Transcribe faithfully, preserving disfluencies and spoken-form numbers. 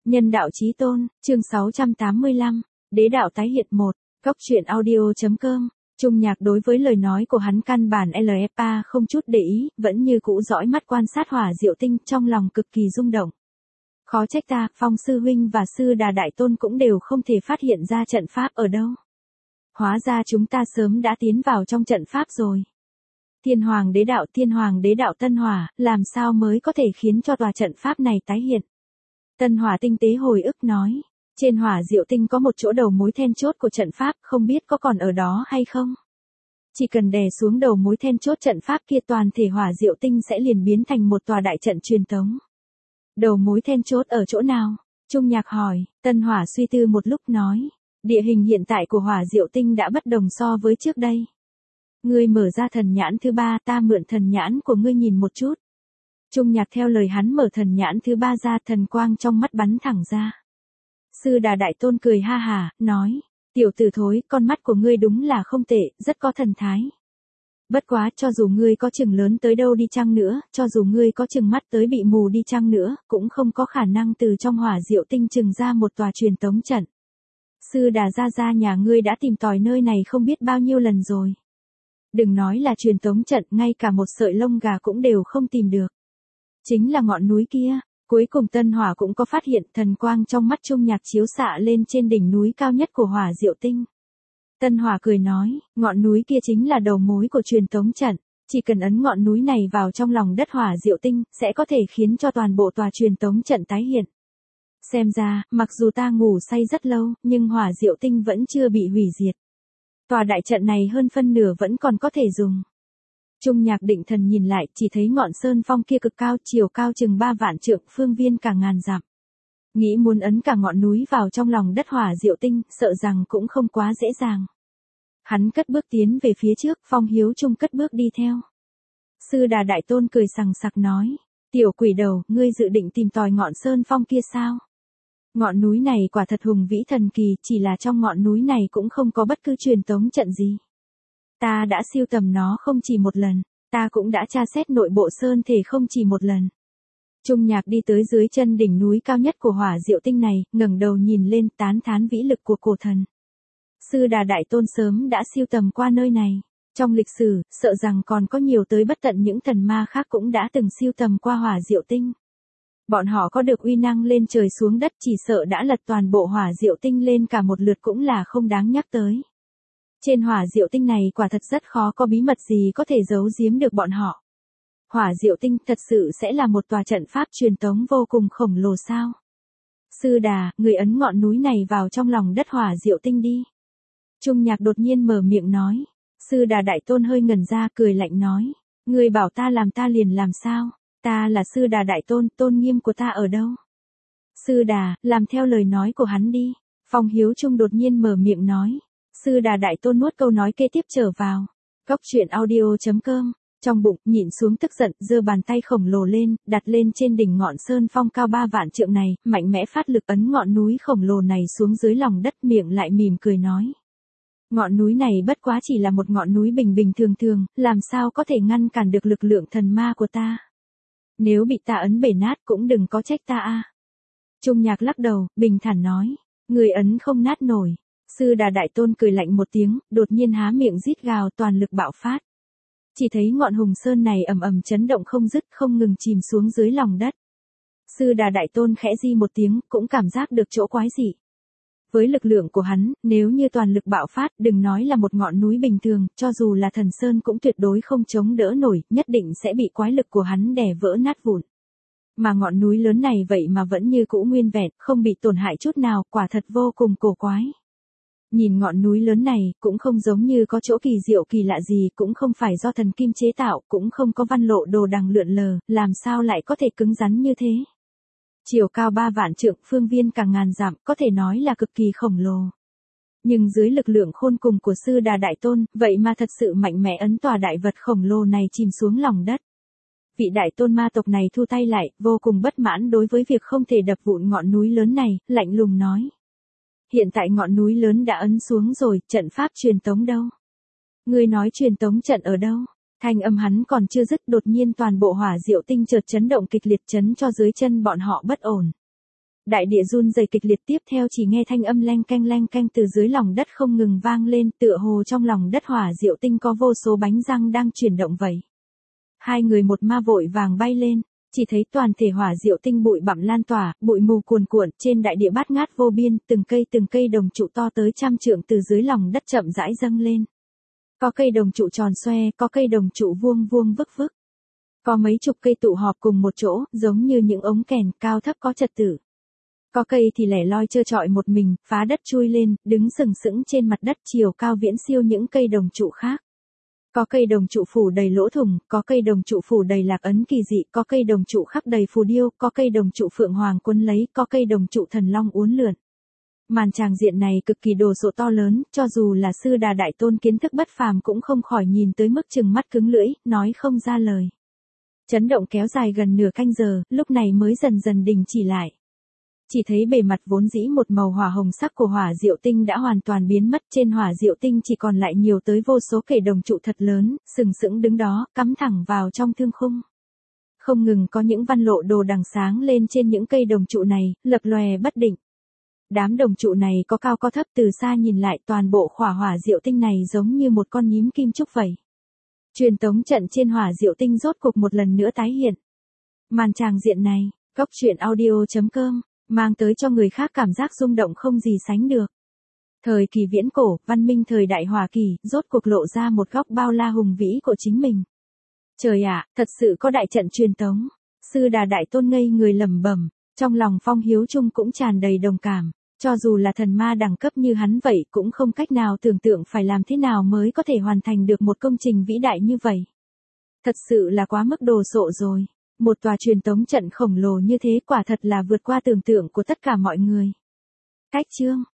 Nhân đạo chí tôn, chương sáu trăm tám mươi lăm, đế đạo tái hiện một, góc truyện audio.com. Trung Nhạc đối với lời nói của hắn căn bản lờ ép a không chút để ý, vẫn như cũ dõi mắt quan sát Hỏa Diệu Tinh, trong lòng cực kỳ rung động. Khó trách ta, Phong sư huynh và sư Đà đại tôn cũng đều không thể phát hiện ra trận pháp ở đâu. Hóa ra chúng ta sớm đã tiến vào trong trận pháp rồi. Thiên Hoàng đế đạo, Thiên Hoàng đế đạo Tân Hỏa, làm sao mới có thể khiến cho tòa trận pháp này tái hiện? Tân Hỏa tinh tế hồi ức nói, trên Hỏa Diệu Tinh có một chỗ đầu mối then chốt của trận pháp, không biết có còn ở đó hay không? Chỉ cần đè xuống đầu mối then chốt trận pháp kia, toàn thể Hỏa Diệu Tinh sẽ liền biến thành một tòa đại trận truyền tống. Đầu mối then chốt ở chỗ nào? Trung Nhạc hỏi. Tân Hỏa suy tư một lúc nói, địa hình hiện tại của Hỏa Diệu Tinh đã bất đồng so với trước đây. Ngươi mở ra thần nhãn thứ ba, ta mượn thần nhãn của ngươi nhìn một chút. Trung Nhạc theo lời hắn mở thần nhãn thứ ba ra, thần quang trong mắt bắn thẳng ra. Sư Đà đại tôn cười ha hà, nói, tiểu tử thối, con mắt của ngươi đúng là không tệ, rất có thần thái. Bất quá, cho dù ngươi có chừng lớn tới đâu đi chăng nữa, cho dù ngươi có chừng mắt tới bị mù đi chăng nữa, cũng không có khả năng từ trong Hỏa Diệu Tinh chừng ra một tòa truyền tống trận. Sư Đà gia gia nhà ngươi đã tìm tòi nơi này không biết bao nhiêu lần rồi. Đừng nói là truyền tống trận, ngay cả một sợi lông gà cũng đều không tìm được. Chính là ngọn núi kia. Cuối cùng Tân Hỏa cũng có phát hiện, thần quang trong mắt Trung Nhạc chiếu xạ lên trên đỉnh núi cao nhất của Hỏa Diệu Tinh. Tân Hỏa cười nói, ngọn núi kia chính là đầu mối của truyền tống trận, chỉ cần ấn ngọn núi này vào trong lòng đất Hỏa Diệu Tinh, sẽ có thể khiến cho toàn bộ tòa truyền tống trận tái hiện. Xem ra, mặc dù ta ngủ say rất lâu, nhưng Hỏa Diệu Tinh vẫn chưa bị hủy diệt. Tòa đại trận này hơn phân nửa vẫn còn có thể dùng. Trung Nhạc định thần nhìn lại, chỉ thấy ngọn sơn phong kia cực cao, chiều cao chừng ba vạn trượng, phương viên cả ngàn dặm. Nghĩ muốn ấn cả ngọn núi vào trong lòng đất Hỏa Diệu Tinh, sợ rằng cũng không quá dễ dàng. Hắn cất bước tiến về phía trước, Phong Hiếu Trung cất bước đi theo. Sư Đà đại tôn cười sằng sặc nói, tiểu quỷ đầu, ngươi dự định tìm tòi ngọn sơn phong kia sao? Ngọn núi này quả thật hùng vĩ thần kỳ, chỉ là trong ngọn núi này cũng không có bất cứ truyền tống trận gì. Ta đã siêu tầm nó không chỉ một lần, ta cũng đã tra xét nội bộ sơn thể không chỉ một lần. Trung Nhạc đi tới dưới chân đỉnh núi cao nhất của Hỏa Diệu Tinh này, ngẩng đầu nhìn lên, tán thán vĩ lực của cổ thần. Sư Đà đại tôn sớm đã siêu tầm qua nơi này. Trong lịch sử, sợ rằng còn có nhiều tới bất tận những thần ma khác cũng đã từng siêu tầm qua Hỏa Diệu Tinh. Bọn họ có được uy năng lên trời xuống đất, chỉ sợ đã lật toàn bộ Hỏa Diệu Tinh lên cả một lượt cũng là không đáng nhắc tới. Trên Hỏa Diệu Tinh này quả thật rất khó có bí mật gì có thể giấu giếm được bọn họ. Hỏa Diệu Tinh thật sự sẽ là một tòa trận pháp truyền tống vô cùng khổng lồ sao? Sư Đà, người ấn ngọn núi này vào trong lòng đất Hỏa Diệu Tinh đi. Trung Nhạc đột nhiên mở miệng nói. Sư Đà đại tôn hơi ngẩn ra, cười lạnh nói, người bảo ta làm ta liền làm sao? Ta là Sư Đà đại tôn, tôn nghiêm của ta ở đâu? Sư Đà, làm theo lời nói của hắn đi. Phong Hiếu Trung đột nhiên mở miệng nói. Sư Đà đại tôn nuốt câu nói kế tiếp trở vào. Góc truyện audio.com. Trong bụng, nhịn xuống tức giận, giơ bàn tay khổng lồ lên, đặt lên trên đỉnh ngọn sơn phong cao ba vạn trượng này, mạnh mẽ phát lực ấn ngọn núi khổng lồ này xuống dưới lòng đất, miệng lại mỉm cười nói. Ngọn núi này bất quá chỉ là một ngọn núi bình bình thường thường, làm sao có thể ngăn cản được lực lượng thần ma của ta. Nếu bị ta ấn bể nát cũng đừng có trách ta a. Trung Nhạc lắc đầu, bình thản nói, người ấn không nát nổi. Sư Đà đại tôn cười lạnh một tiếng, đột nhiên há miệng rít gào, toàn lực bạo phát. Chỉ thấy ngọn hùng sơn này ầm ầm chấn động không dứt, không ngừng chìm xuống dưới lòng đất. Sư Đà đại tôn khẽ di một tiếng, cũng cảm giác được chỗ quái dị. Với lực lượng của hắn, nếu như toàn lực bạo phát, đừng nói là một ngọn núi bình thường, cho dù là thần sơn cũng tuyệt đối không chống đỡ nổi, nhất định sẽ bị quái lực của hắn đè vỡ nát vụn. Mà ngọn núi lớn này vậy mà vẫn như cũ nguyên vẹn, không bị tổn hại chút nào, quả thật vô cùng cổ quái. Nhìn ngọn núi lớn này, cũng không giống như có chỗ kỳ diệu kỳ lạ gì, cũng không phải do thần kim chế tạo, cũng không có văn lộ đồ đằng lượn lờ, làm sao lại có thể cứng rắn như thế. Chiều cao ba vạn trượng, phương viên cả ngàn dặm, có thể nói là cực kỳ khổng lồ. Nhưng dưới lực lượng khôn cùng của Sư Đà đại tôn, vậy mà thật sự mạnh mẽ ấn tòa đại vật khổng lồ này chìm xuống lòng đất. Vị đại tôn ma tộc này thu tay lại, vô cùng bất mãn đối với việc không thể đập vụn ngọn núi lớn này, lạnh lùng nói. Hiện tại ngọn núi lớn đã ấn xuống rồi, trận pháp truyền tống đâu? Ngươi nói truyền tống trận ở đâu? Thanh âm hắn còn chưa dứt, đột nhiên toàn bộ Hỏa Diệu Tinh chợt chấn động kịch liệt, chấn cho dưới chân bọn họ bất ổn. Đại địa run rẩy kịch liệt, tiếp theo chỉ nghe thanh âm leng keng leng keng từ dưới lòng đất không ngừng vang lên, tựa hồ trong lòng đất hỏa diệu tinh có vô số bánh răng đang chuyển động vậy. Hai người một ma vội vàng bay lên, chỉ thấy toàn thể hỏa diệu tinh bụi bặm lan tỏa, bụi mù cuồn cuộn, trên đại địa bát ngát vô biên, từng cây từng cây đồng trụ to tới trăm trượng từ dưới lòng đất chậm rãi dâng lên. Có cây đồng trụ tròn xoe, có cây đồng trụ vuông vuông vức vức. Có mấy chục cây tụ họp cùng một chỗ, giống như những ống kèn, cao thấp có trật tự. Có cây thì lẻ loi trơ trọi một mình, phá đất chui lên, đứng sừng sững trên mặt đất chiều cao viễn siêu những cây đồng trụ khác. Có cây đồng trụ phủ đầy lỗ thủng, có cây đồng trụ phủ đầy lạc ấn kỳ dị, có cây đồng trụ khắc đầy phù điêu, có cây đồng trụ phượng hoàng quấn lấy, có cây đồng trụ thần long uốn lượn. Màn tràng diện này cực kỳ đồ sộ to lớn, cho dù là sư đà đại tôn kiến thức bất phàm cũng không khỏi nhìn tới mức trừng mắt cứng lưỡi, nói không ra lời. Chấn động kéo dài gần nửa canh giờ, lúc này mới dần dần đình chỉ lại. Chỉ thấy bề mặt vốn dĩ một màu hỏa hồng sắc của hỏa diệu tinh đã hoàn toàn biến mất, trên hỏa diệu tinh chỉ còn lại nhiều tới vô số kẻ đồng trụ thật lớn, sừng sững đứng đó, cắm thẳng vào trong thương khung. Không ngừng có những văn lộ đồ đằng sáng lên trên những cây đồng trụ này, lập lòe bất định. Đám đồng trụ này có cao có thấp, từ xa nhìn lại toàn bộ khỏa hỏa diệu tinh này giống như một con nhím kim trúc vậy. Truyền tống trận trên hỏa diệu tinh rốt cục một lần nữa tái hiện. Màn tràng diện này, Cốc Truyện Audio chấm com mang tới cho người khác cảm giác rung động không gì sánh được. Thời kỳ viễn cổ, văn minh thời đại hỏa kỳ, rốt cuộc lộ ra một góc bao la hùng vĩ của chính mình. Trời ạ, thật sự có đại trận truyền tống. Sư Đà đại tôn ngây người lẩm bẩm, trong lòng Phong Hiếu Trung cũng tràn đầy đồng cảm. Cho dù là thần ma đẳng cấp như hắn vậy cũng không cách nào tưởng tượng phải làm thế nào mới có thể hoàn thành được một công trình vĩ đại như vậy. Thật sự là quá mức đồ sộ rồi. Một tòa truyền tống trận khổng lồ như thế quả thật là vượt qua tưởng tượng của tất cả mọi người. Cách chương